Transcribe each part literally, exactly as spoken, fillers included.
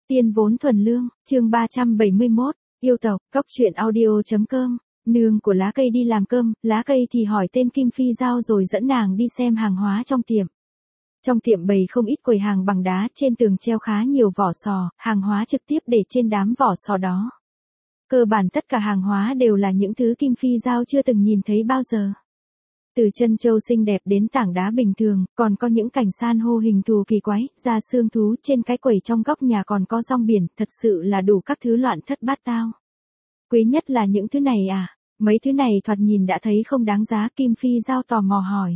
Tiên vốn thuần lương, chương ba trăm bảy mươi mốt, yêu tộc, cóc truyện audio.com, nương của lá cây đi làm cơm, lá cây thì hỏi tên Kim Phi Giao rồi dẫn nàng đi xem hàng hóa trong tiệm. Trong tiệm bày không ít quầy hàng bằng đá, trên tường treo khá nhiều vỏ sò, hàng hóa trực tiếp để trên đám vỏ sò đó. Cơ bản tất cả hàng hóa đều là những thứ Kim Phi Giao chưa từng nhìn thấy bao giờ. Từ chân châu xinh đẹp đến tảng đá bình thường, còn có những cảnh san hô hình thù kỳ quái, da xương thú trên cái quầy trong góc nhà còn có rong biển, thật sự là đủ các thứ loạn thất bát tao. Quý nhất là những thứ này à? Mấy thứ này thoạt nhìn đã thấy không đáng giá, Kim Phi Giao tò mò hỏi.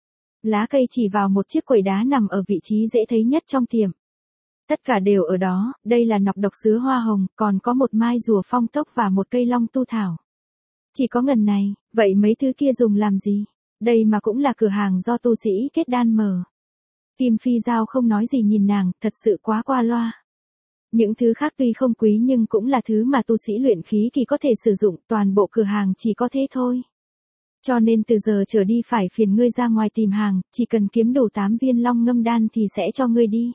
Lá cây chỉ vào một chiếc quầy đá nằm ở vị trí dễ thấy nhất trong tiệm. Tất cả đều ở đó, đây là nọc độc sứa hoa hồng, còn có một mai rùa phong tốc và một cây long tu thảo. Chỉ có ngần này, vậy mấy thứ kia dùng làm gì? Đây mà cũng là cửa hàng do tu sĩ kết đan mở. Kim Phi Giao không nói gì nhìn nàng, thật sự quá qua loa. Những thứ khác tuy không quý nhưng cũng là thứ mà tu sĩ luyện khí kỳ có thể sử dụng, toàn bộ cửa hàng chỉ có thế thôi. Cho nên từ giờ trở đi phải phiền ngươi ra ngoài tìm hàng, chỉ cần kiếm đủ tám viên long ngâm đan thì sẽ cho ngươi đi.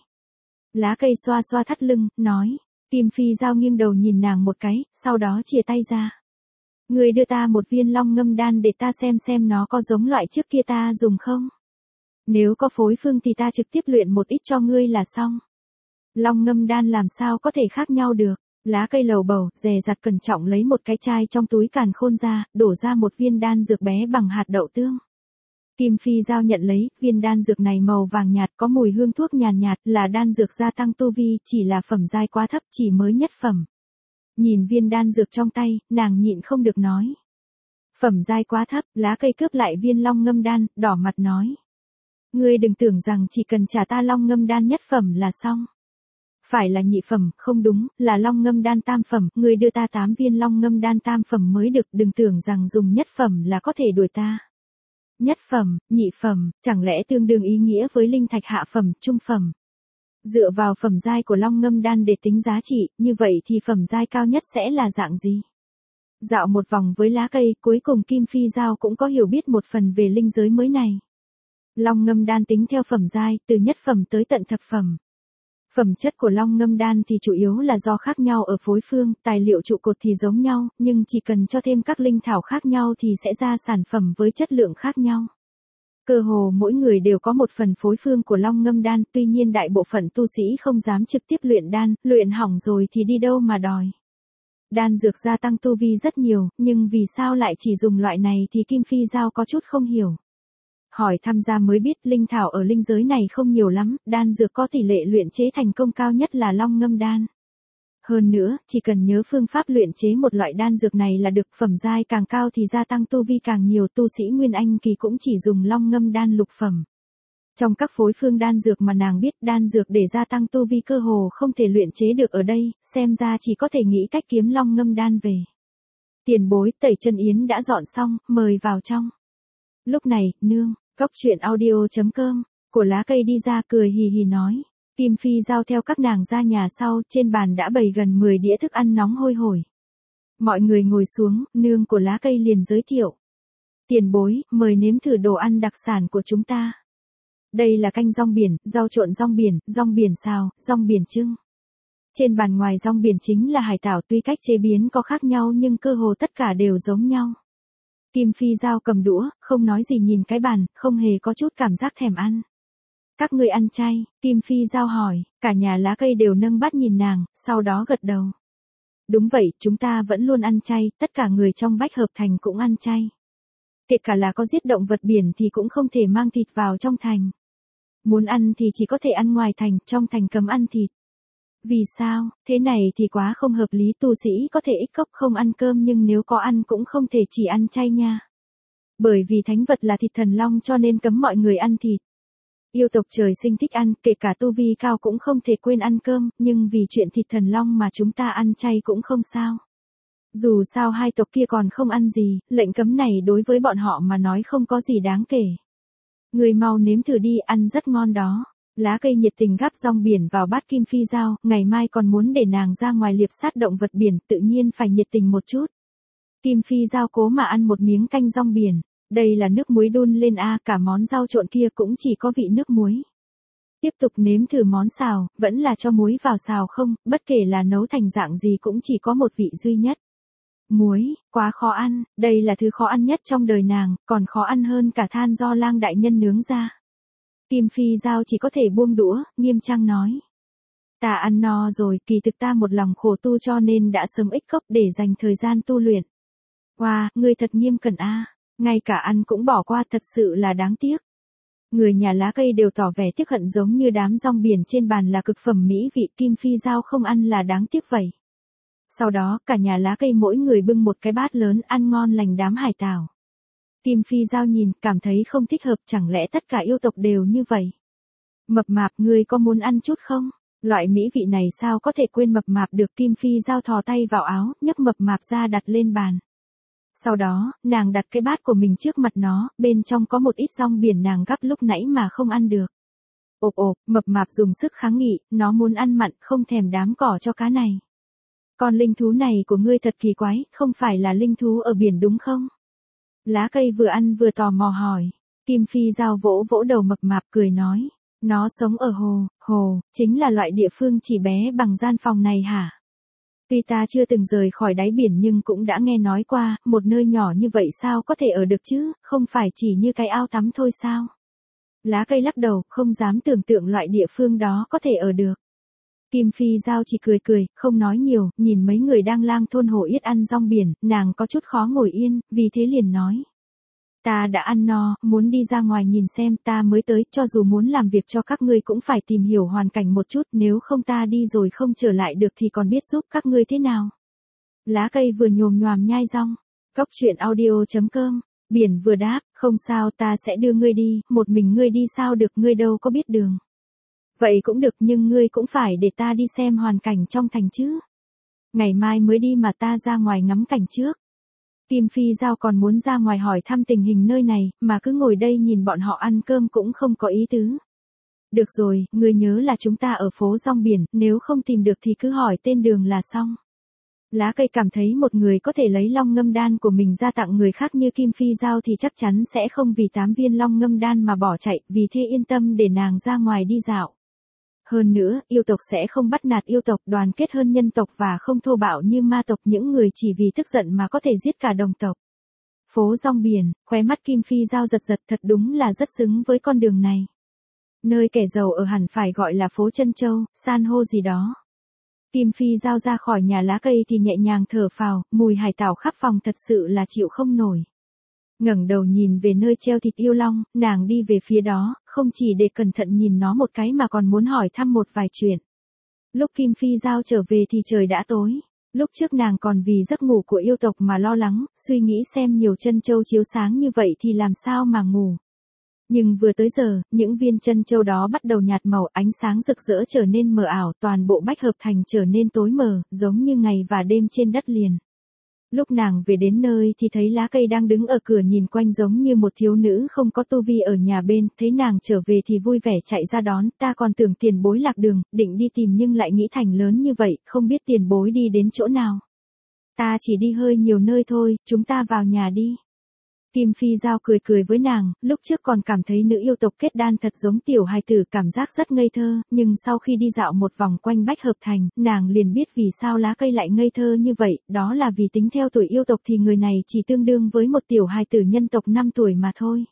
Lá cây xoa xoa thắt lưng, nói. Kim Phi Giao nghiêng đầu nhìn nàng một cái, sau đó chìa tay ra. Ngươi đưa ta một viên long ngâm đan để ta xem xem nó có giống loại trước kia ta dùng không. Nếu có phối phương thì ta trực tiếp luyện một ít cho ngươi là xong. Long ngâm đan làm sao có thể khác nhau được. Lá cây lầu bầu, dè dặt cẩn trọng lấy một cái chai trong túi càn khôn ra, đổ ra một viên đan dược bé bằng hạt đậu tương. Kim Phi Giao nhận lấy, viên đan dược này màu vàng nhạt có mùi hương thuốc nhàn nhạt, nhạt, là đan dược gia tăng tu vi, chỉ là phẩm giai quá thấp, chỉ mới nhất phẩm. Nhìn viên đan dược trong tay, nàng nhịn không được nói. Phẩm giai quá thấp, lá cây cướp lại viên long ngâm đan, đỏ mặt nói. Ngươi đừng tưởng rằng chỉ cần trả ta long ngâm đan nhất phẩm là xong. Phải là nhị phẩm, không đúng, là long ngâm đan tam phẩm, ngươi đưa ta tám viên long ngâm đan tam phẩm mới được, đừng tưởng rằng dùng nhất phẩm là có thể đuổi ta. Nhất phẩm, nhị phẩm, chẳng lẽ tương đương ý nghĩa với linh thạch hạ phẩm, trung phẩm. Dựa vào phẩm giai của long ngâm đan để tính giá trị, như vậy thì phẩm giai cao nhất sẽ là dạng gì? Dạo một vòng với lá cây, cuối cùng Kim Phi Giao cũng có hiểu biết một phần về linh giới mới này. Long ngâm đan tính theo phẩm giai, từ nhất phẩm tới tận thập phẩm. Phẩm chất của long ngâm đan thì chủ yếu là do khác nhau ở phối phương, tài liệu trụ cột thì giống nhau, nhưng chỉ cần cho thêm các linh thảo khác nhau thì sẽ ra sản phẩm với chất lượng khác nhau. Cơ hồ mỗi người đều có một phần phối phương của long ngâm đan, tuy nhiên đại bộ phận tu sĩ không dám trực tiếp luyện đan, luyện hỏng rồi thì đi đâu mà đòi. Đan dược gia tăng tu vi rất nhiều, nhưng vì sao lại chỉ dùng loại này thì Kim Phi Giao có chút không hiểu. Hỏi tham gia mới biết linh thảo ở linh giới này không nhiều lắm, đan dược có tỷ lệ luyện chế thành công cao nhất là long ngâm đan. Hơn nữa, chỉ cần nhớ phương pháp luyện chế một loại đan dược này là được, phẩm giai càng cao thì gia tăng tu vi càng nhiều, tu sĩ Nguyên Anh kỳ cũng chỉ dùng long ngâm đan lục phẩm. Trong các phối phương đan dược mà nàng biết, đan dược để gia tăng tu vi cơ hồ không thể luyện chế được ở đây, xem ra chỉ có thể nghĩ cách kiếm long ngâm đan về. Tiền bối, tẩy chân yến đã dọn xong, mời vào trong. Lúc này, nương, cóc truyện audio.com, của lá cây đi ra cười hì hì nói. Kim Phi Giao theo các nàng ra nhà sau, trên bàn đã bày gần mười đĩa thức ăn nóng hôi hổi. Mọi người ngồi xuống, nương của lá cây liền giới thiệu. Tiền bối, mời nếm thử đồ ăn đặc sản của chúng ta. Đây là canh rong biển, rau trộn rong biển, rong biển xào, rong biển trưng. Trên bàn ngoài rong biển chính là hải tảo, tuy cách chế biến có khác nhau nhưng cơ hồ tất cả đều giống nhau. Kim Phi Giao cầm đũa, không nói gì nhìn cái bàn, không hề có chút cảm giác thèm ăn. Các ngươi ăn chay, Kim Phi Giao hỏi, cả nhà lá cây đều nâng bát nhìn nàng, sau đó gật đầu. Đúng vậy, chúng ta vẫn luôn ăn chay, tất cả người trong Bách Hợp Thành cũng ăn chay. Kể cả là có giết động vật biển thì cũng không thể mang thịt vào trong thành. Muốn ăn thì chỉ có thể ăn ngoài thành, trong thành cấm ăn thịt. Vì sao, thế này thì quá không hợp lý, tu sĩ có thể ích cốc không ăn cơm nhưng nếu có ăn cũng không thể chỉ ăn chay nha. Bởi vì thánh vật là thịt thần long cho nên cấm mọi người ăn thịt. Yêu tộc trời sinh thích ăn, kể cả tu vi cao cũng không thể quên ăn cơm, nhưng vì chuyện thịt thần long mà chúng ta ăn chay cũng không sao. Dù sao hai tộc kia còn không ăn gì, lệnh cấm này đối với bọn họ mà nói không có gì đáng kể. Người mau nếm thử đi, ăn rất ngon đó. Lá cây nhiệt tình gắp rong biển vào bát Kim Phi Giao, ngày mai còn muốn để nàng ra ngoài liệp sát động vật biển, tự nhiên phải nhiệt tình một chút. Kim Phi Giao cố mà ăn một miếng canh rong biển. Đây là nước muối đun lên a, cả món rau trộn kia cũng chỉ có vị nước muối. Tiếp tục nếm thử món xào, vẫn là cho muối vào xào không, bất kể là nấu thành dạng gì cũng chỉ có một vị duy nhất. Muối, quá khó ăn, đây là thứ khó ăn nhất trong đời nàng, còn khó ăn hơn cả than do Lang đại nhân nướng ra. Kim Phi Giao chỉ có thể buông đũa, nghiêm trang nói. Ta ăn no rồi, kỳ thực ta một lòng khổ tu cho nên đã sớm ích cốc để dành thời gian tu luyện. Wow, ngươi thật nghiêm cẩn a, ngay cả ăn cũng bỏ qua, thật sự là đáng tiếc. Người nhà lá cây đều tỏ vẻ tiếc hận giống như đám rong biển trên bàn là cực phẩm mỹ vị, Kim Phi Giao không ăn là đáng tiếc vậy. Sau đó, cả nhà lá cây mỗi người bưng một cái bát lớn ăn ngon lành đám hải tảo. Kim Phi Giao nhìn, cảm thấy không thích hợp, chẳng lẽ tất cả yêu tộc đều như vậy? Mập mạp, ngươi có muốn ăn chút không? Loại mỹ vị này sao có thể quên mập mạp được? Kim Phi Giao thò tay vào áo, nhấc mập mạp ra đặt lên bàn. Sau đó, nàng đặt cái bát của mình trước mặt nó, bên trong có một ít rong biển nàng gắp lúc nãy mà không ăn được. Ộp ộp, mập mạp dùng sức kháng nghị, nó muốn ăn mặn, không thèm đám cỏ cho cá này. Con linh thú này của ngươi thật kỳ quái, không phải là linh thú ở biển đúng không? Lá cây vừa ăn vừa tò mò hỏi. Kim Phi Giao vỗ vỗ đầu mập mạp cười nói. Nó sống ở hồ, hồ, chính là loại địa phương chỉ bé bằng gian phòng này hả? Tuy ta chưa từng rời khỏi đáy biển nhưng cũng đã nghe nói qua, một nơi nhỏ như vậy sao có thể ở được chứ, không phải chỉ như cái ao tắm thôi sao? Lá cây lắc đầu, không dám tưởng tượng loại địa phương đó có thể ở được. Kim Phi Giao chỉ cười cười, không nói nhiều, nhìn mấy người đang lang thôn hồ yết ăn rong biển, nàng có chút khó ngồi yên, vì thế liền nói. Ta đã ăn no, muốn đi ra ngoài nhìn xem, ta mới tới, cho dù muốn làm việc cho các ngươi cũng phải tìm hiểu hoàn cảnh một chút, nếu không ta đi rồi không trở lại được thì còn biết giúp các ngươi thế nào. Lá cây vừa nhồm nhoàm nhai rong. Cốc truyện audio chấm com, biển vừa đáp, không sao, ta sẽ đưa ngươi đi, một mình ngươi đi sao được, ngươi đâu có biết đường. Vậy cũng được, nhưng ngươi cũng phải để ta đi xem hoàn cảnh trong thành chứ. Ngày mai mới đi mà, ta ra ngoài ngắm cảnh trước. Kim Phi Giao còn muốn ra ngoài hỏi thăm tình hình nơi này, mà cứ ngồi đây nhìn bọn họ ăn cơm cũng không có ý tứ. Được rồi, ngươi nhớ là chúng ta ở phố rong biển, nếu không tìm được thì cứ hỏi tên đường là xong. Lá cây cảm thấy một người có thể lấy long ngâm đan của mình ra tặng người khác như Kim Phi Giao thì chắc chắn sẽ không vì tám viên long ngâm đan mà bỏ chạy, vì thế yên tâm để nàng ra ngoài đi dạo. Hơn nữa, yêu tộc sẽ không bắt nạt yêu tộc, đoàn kết hơn nhân tộc và không thô bạo như ma tộc, những người chỉ vì tức giận mà có thể giết cả đồng tộc. Phố rong biển, khóe mắt Kim Phi Giao giật giật, thật đúng là rất xứng với con đường này. Nơi kẻ giàu ở hẳn phải gọi là phố Chân Châu, san hô gì đó. Kim Phi Giao ra khỏi nhà lá cây thì nhẹ nhàng thở phào, mùi hải tảo khắp phòng thật sự là chịu không nổi. Ngẩng đầu nhìn về nơi treo thịt yêu long, nàng đi về phía đó, không chỉ để cẩn thận nhìn nó một cái mà còn muốn hỏi thăm một vài chuyện. Lúc Kim Phi Giao trở về thì trời đã tối. Lúc trước nàng còn vì giấc ngủ của yêu tộc mà lo lắng, suy nghĩ xem nhiều chân châu chiếu sáng như vậy thì làm sao mà ngủ. Nhưng vừa tới giờ, những viên chân châu đó bắt đầu nhạt màu, ánh sáng rực rỡ trở nên mờ ảo, toàn bộ bách hợp thành trở nên tối mờ, giống như ngày và đêm trên đất liền. Lúc nàng về đến nơi thì thấy lá cây đang đứng ở cửa nhìn quanh giống như một thiếu nữ không có tu vi ở nhà bên, thấy nàng trở về thì vui vẻ chạy ra đón, ta còn tưởng tiền bối lạc đường, định đi tìm nhưng lại nghĩ thành lớn như vậy, không biết tiền bối đi đến chỗ nào. Ta chỉ đi hơi nhiều nơi thôi, chúng ta vào nhà đi. Kim Phi Giao cười cười với nàng, lúc trước còn cảm thấy nữ yêu tộc kết đan thật giống tiểu hài tử, cảm giác rất ngây thơ, nhưng sau khi đi dạo một vòng quanh bách hợp thành, nàng liền biết vì sao lá cây lại ngây thơ như vậy, đó là vì tính theo tuổi yêu tộc thì người này chỉ tương đương với một tiểu hài tử nhân tộc năm tuổi mà thôi.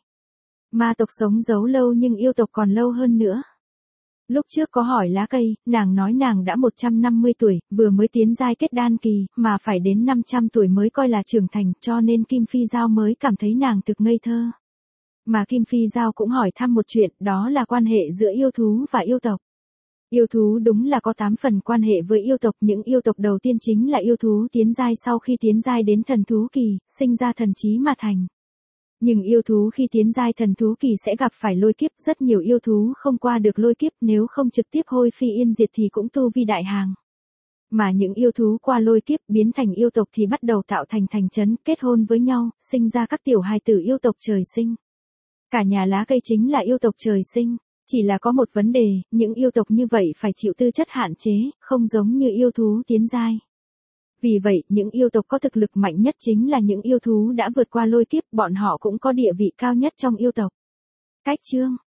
Ma tộc sống giấu lâu nhưng yêu tộc còn lâu hơn nữa. Lúc trước có hỏi lá cây, nàng nói nàng đã một trăm năm mươi tuổi, vừa mới tiến giai kết đan kỳ, mà phải đến năm trăm tuổi mới coi là trưởng thành, cho nên Kim Phi Giao mới cảm thấy nàng thực ngây thơ. Mà Kim Phi Giao cũng hỏi thăm một chuyện, đó là quan hệ giữa yêu thú và yêu tộc. Yêu thú đúng là có tám phần quan hệ với yêu tộc, những yêu tộc đầu tiên chính là yêu thú tiến giai, sau khi tiến giai đến thần thú kỳ, sinh ra thần trí mà thành. Nhưng yêu thú khi tiến giai thần thú kỳ sẽ gặp phải lôi kiếp, rất nhiều yêu thú không qua được lôi kiếp, nếu không trực tiếp hôi phi yên diệt thì cũng tu vi đại hàng. Mà những yêu thú qua lôi kiếp biến thành yêu tộc thì bắt đầu tạo thành thành trấn, kết hôn với nhau, sinh ra các tiểu hài tử yêu tộc trời sinh. Cả nhà lá cây chính là yêu tộc trời sinh, chỉ là có một vấn đề, những yêu tộc như vậy phải chịu tư chất hạn chế, không giống như yêu thú tiến giai. Vì vậy, những yêu tộc có thực lực mạnh nhất chính là những yêu thú đã vượt qua lôi kiếp, bọn họ cũng có địa vị cao nhất trong yêu tộc. Cách chương